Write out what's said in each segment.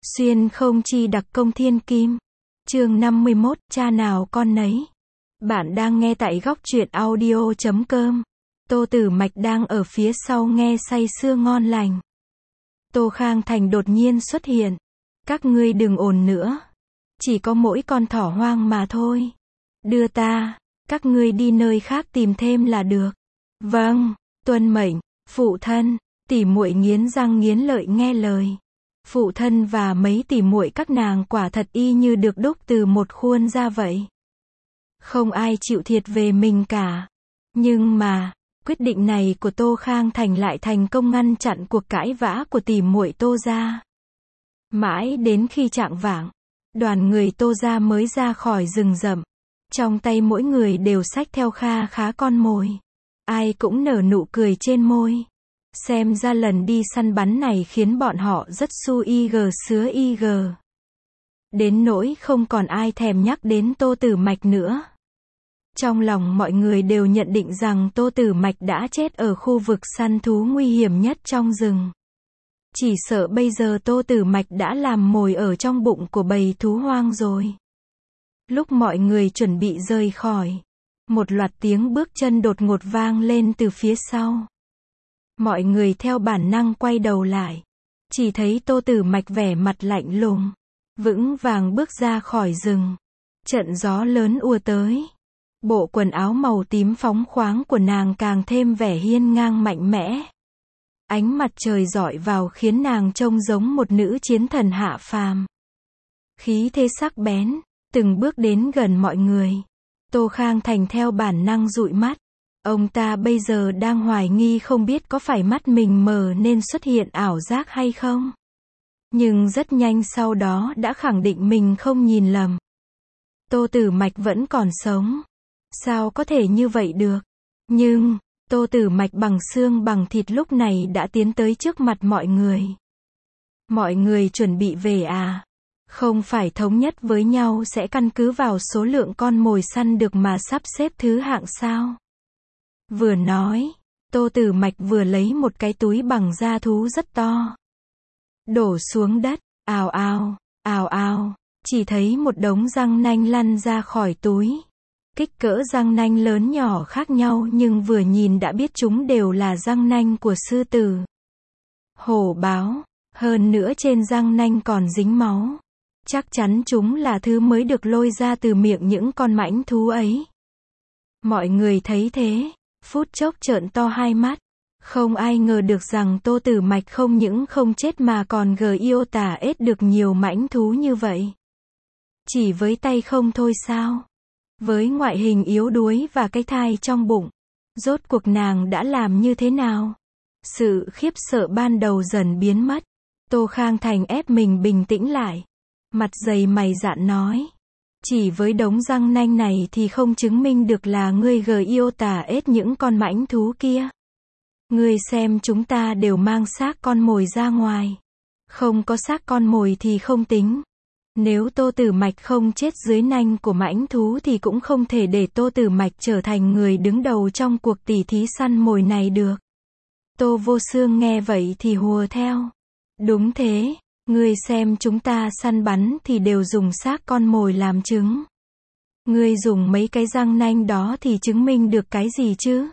Xuyên không chi đặc công thiên kim. Chương 51, cha nào con nấy. Bạn đang nghe tại góc truyện audio.com. Tô Tử Mạch đang ở phía sau nghe say sưa ngon lành. Tô Khang Thành đột nhiên xuất hiện. Các ngươi đừng ồn nữa. Chỉ có mỗi con thỏ hoang mà thôi. Đưa ta, các ngươi đi nơi khác tìm thêm là được. Vâng, tuân mệnh, phụ thân. Tỷ muội nghiến răng nghiến lợi nghe lời. Phụ thân và mấy tỷ muội các nàng quả thật y như được đúc từ một khuôn ra vậy. Không ai chịu thiệt về mình cả. Nhưng mà, quyết định này của Tô Khang Thành lại thành công ngăn chặn cuộc cãi vã của tỷ muội Tô gia. Mãi đến khi chạng vạng, đoàn người Tô gia mới ra khỏi rừng rậm. Trong tay mỗi người đều xách theo kha khá con mồi. Ai cũng nở nụ cười trên môi. Xem ra lần đi săn bắn này khiến bọn họ rất su ig sứa ig. Đến nỗi không còn ai thèm nhắc đến Tô Tử Mạch nữa. Trong lòng mọi người đều nhận định rằng Tô Tử Mạch đã chết ở khu vực săn thú nguy hiểm nhất trong rừng. Chỉ sợ bây giờ Tô Tử Mạch đã làm mồi ở trong bụng của bầy thú hoang rồi. Lúc mọi người chuẩn bị rời khỏi, một loạt tiếng bước chân đột ngột vang lên từ phía sau. Mọi người theo bản năng quay đầu lại. Chỉ thấy Tô Tử Mạch vẻ mặt lạnh lùng, vững vàng bước ra khỏi rừng. Trận gió lớn ùa tới. Bộ quần áo màu tím phóng khoáng của nàng càng thêm vẻ hiên ngang mạnh mẽ. Ánh mặt trời rọi vào khiến nàng trông giống một nữ chiến thần hạ phàm. Khí thế sắc bén, từng bước đến gần mọi người. Tô Khang Thành theo bản năng dụi mắt. Ông ta bây giờ đang hoài nghi không biết có phải mắt mình mờ nên xuất hiện ảo giác hay không. Nhưng rất nhanh sau đó đã khẳng định mình không nhìn lầm. Tô Tử Mạch vẫn còn sống. Sao có thể như vậy được? Nhưng, Tô Tử Mạch bằng xương bằng thịt lúc này đã tiến tới trước mặt mọi người. Mọi người chuẩn bị về à? Không phải thống nhất với nhau sẽ căn cứ vào số lượng con mồi săn được mà sắp xếp thứ hạng sao? Vừa nói, Tô Tử Mạch vừa lấy một cái túi bằng da thú rất to. Đổ xuống đất, ào ào, ào ào, chỉ thấy một đống răng nanh lăn ra khỏi túi. Kích cỡ răng nanh lớn nhỏ khác nhau nhưng vừa nhìn đã biết chúng đều là răng nanh của sư tử, hổ báo, hơn nữa trên răng nanh còn dính máu. Chắc chắn chúng là thứ mới được lôi ra từ miệng những con mãnh thú ấy. Mọi người thấy thế, phút chốc trợn to hai mắt. Không ai ngờ được rằng Tô Tử Mạch không những không chết mà còn tả ết được nhiều mãnh thú như vậy. Chỉ với tay không thôi sao? Với ngoại hình yếu đuối và cái thai trong bụng, rốt cuộc nàng đã làm như thế nào? Sự khiếp sợ ban đầu dần biến mất. Tô Khang Thành ép mình bình tĩnh lại. Mặt dày mày dạn nói. Chỉ với đống răng nanh này thì không chứng minh được là ngươi tả ết những con mãnh thú kia. Ngươi xem chúng ta đều mang xác con mồi ra ngoài. Không có xác con mồi thì không tính. Nếu Tô Tử Mạch không chết dưới nanh của mãnh thú thì cũng không thể để Tô Tử Mạch trở thành người đứng đầu trong cuộc tỉ thí săn mồi này được. Tô Vô Xương nghe vậy thì hùa theo. Đúng thế, ngươi xem chúng ta săn bắn thì đều dùng xác con mồi làm trứng. Ngươi dùng mấy cái răng nanh đó thì chứng minh được cái gì chứ?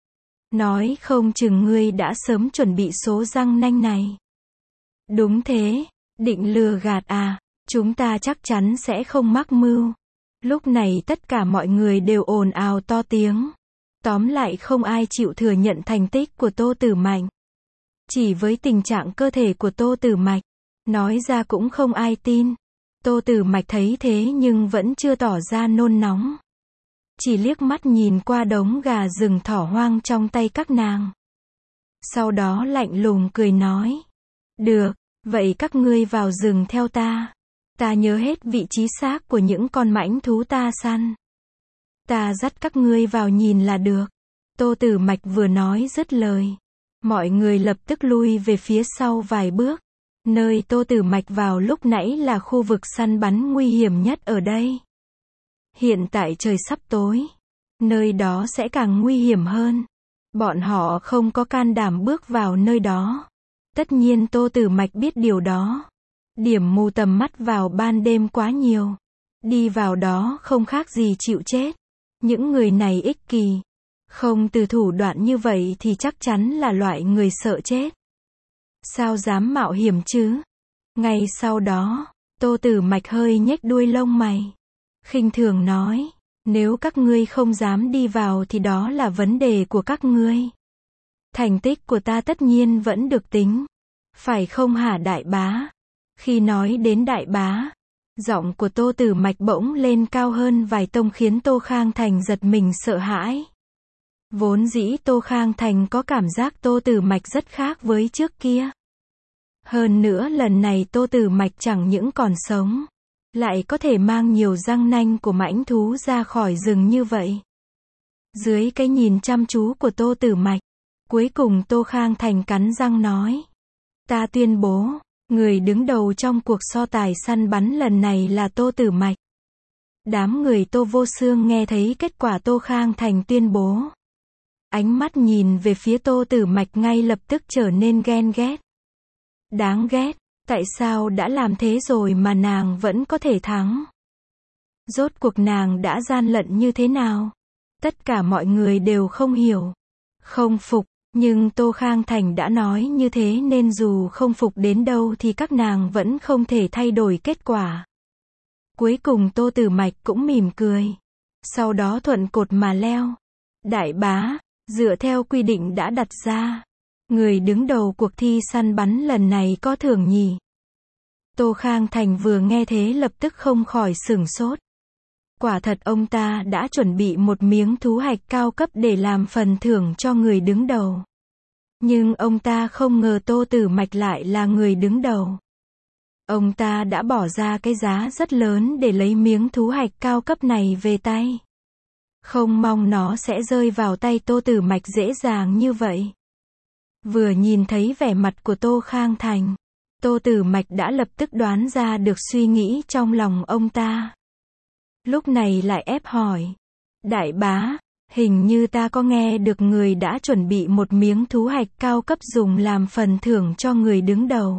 Nói không chừng ngươi đã sớm chuẩn bị số răng nanh này. Đúng thế, định lừa gạt à? Chúng ta chắc chắn sẽ không mắc mưu. Lúc này tất cả mọi người đều ồn ào to tiếng. Tóm lại không ai chịu thừa nhận thành tích của Tô Tử Mạch. Chỉ với tình trạng cơ thể của Tô Tử Mạch, nói ra cũng không ai tin. Tô Tử Mạch thấy thế nhưng vẫn chưa tỏ ra nôn nóng. Chỉ liếc mắt nhìn qua đống gà rừng thỏ hoang trong tay các nàng. Sau đó lạnh lùng cười nói. Được, vậy các ngươi vào rừng theo ta. Ta nhớ hết vị trí xác của những con mãnh thú ta săn. Ta dắt các ngươi vào nhìn là được. Tô Tử Mạch vừa nói dứt lời. Mọi người lập tức lui về phía sau vài bước. Nơi Tô Tử Mạch vào lúc nãy là khu vực săn bắn nguy hiểm nhất ở đây. Hiện tại trời sắp tối. Nơi đó sẽ càng nguy hiểm hơn. Bọn họ không có can đảm bước vào nơi đó. Tất nhiên Tô Tử Mạch biết điều đó. Điểm mù tầm mắt vào ban đêm quá nhiều. Đi vào đó không khác gì chịu chết. Những người này ích kỷ. Không từ thủ đoạn như vậy thì chắc chắn là loại người sợ chết. Sao dám mạo hiểm chứ? Ngay sau đó, Tô Tử Mạch hơi nhếch đuôi lông mày. Khinh thường nói, nếu các ngươi không dám đi vào thì đó là vấn đề của các ngươi. Thành tích của ta tất nhiên vẫn được tính. Phải không hả đại bá? Khi nói đến đại bá, giọng của Tô Tử Mạch bỗng lên cao hơn vài tông khiến Tô Khang Thành giật mình sợ hãi. Vốn dĩ Tô Khang Thành có cảm giác Tô Tử Mạch rất khác với trước kia. Hơn nữa lần này Tô Tử Mạch chẳng những còn sống, lại có thể mang nhiều răng nanh của mãnh thú ra khỏi rừng như vậy. Dưới cái nhìn chăm chú của Tô Tử Mạch, cuối cùng Tô Khang Thành cắn răng nói. Ta tuyên bố, người đứng đầu trong cuộc so tài săn bắn lần này là Tô Tử Mạch. Đám người Tô Vô Xương nghe thấy kết quả Tô Khang Thành tuyên bố. Ánh mắt nhìn về phía Tô Tử Mạch ngay lập tức trở nên ghen ghét. Đáng ghét, tại sao đã làm thế rồi mà nàng vẫn có thể thắng? Rốt cuộc nàng đã gian lận như thế nào? Tất cả mọi người đều không hiểu, không phục, nhưng Tô Khang Thành đã nói như thế nên dù không phục đến đâu thì các nàng vẫn không thể thay đổi kết quả. Cuối cùng Tô Tử Mạch cũng mỉm cười, sau đó thuận cột mà leo. Đại bá, dựa theo quy định đã đặt ra, người đứng đầu cuộc thi săn bắn lần này có thưởng nhỉ? Tô Khang Thành vừa nghe thế lập tức không khỏi sửng sốt. Quả thật ông ta đã chuẩn bị một miếng thú hạch cao cấp để làm phần thưởng cho người đứng đầu. Nhưng ông ta không ngờ Tô Tử Mạch lại là người đứng đầu. Ông ta đã bỏ ra cái giá rất lớn để lấy miếng thú hạch cao cấp này về tay. Không mong nó sẽ rơi vào tay Tô Tử Mạch dễ dàng như vậy. Vừa nhìn thấy vẻ mặt của Tô Khang Thành, Tô Tử Mạch đã lập tức đoán ra được suy nghĩ trong lòng ông ta. Lúc này lại ép hỏi. Đại bá, hình như ta có nghe được người đã chuẩn bị một miếng thú hạch cao cấp dùng làm phần thưởng cho người đứng đầu.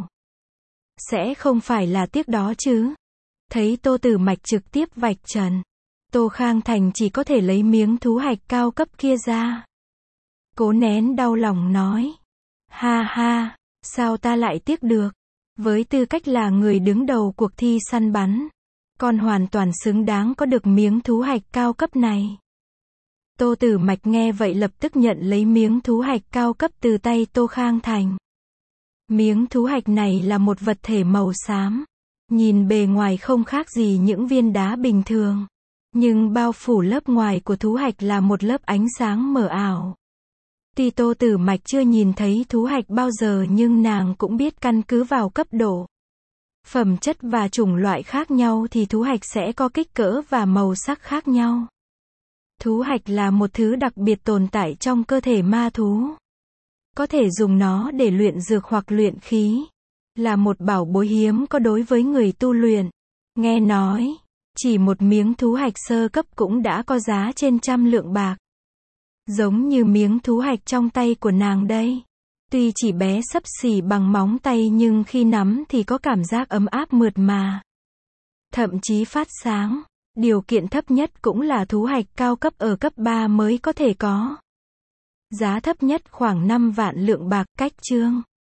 Sẽ không phải là tiếc đó chứ? Thấy Tô Tử Mạch trực tiếp vạch trần, Tô Khang Thành chỉ có thể lấy miếng thú hạch cao cấp kia ra. Cố nén đau lòng nói. Ha ha, sao ta lại tiếc được? Với tư cách là người đứng đầu cuộc thi săn bắn, con hoàn toàn xứng đáng có được miếng thú hạch cao cấp này. Tô Tử Mạch nghe vậy lập tức nhận lấy miếng thú hạch cao cấp từ tay Tô Khang Thành. Miếng thú hạch này là một vật thể màu xám. Nhìn bề ngoài không khác gì những viên đá bình thường. Nhưng bao phủ lớp ngoài của thú hạch là một lớp ánh sáng mờ ảo. Tuy Tô Tử Mạch chưa nhìn thấy thú hạch bao giờ nhưng nàng cũng biết căn cứ vào cấp độ, phẩm chất và chủng loại khác nhau thì thú hạch sẽ có kích cỡ và màu sắc khác nhau. Thú hạch là một thứ đặc biệt tồn tại trong cơ thể ma thú. Có thể dùng nó để luyện dược hoặc luyện khí. Là một bảo bối hiếm có đối với người tu luyện. Nghe nói, chỉ một miếng thú hạch sơ cấp cũng đã có giá trên 100 lượng bạc. Giống như miếng thú hạch trong tay của nàng đây. Tuy chỉ bé xấp xỉ bằng móng tay nhưng khi nắm thì có cảm giác ấm áp mượt mà. Thậm chí phát sáng. Điều kiện thấp nhất cũng là thú hạch cao cấp ở cấp 3 mới có thể có. Giá thấp nhất khoảng 5 vạn lượng bạc. Cách chương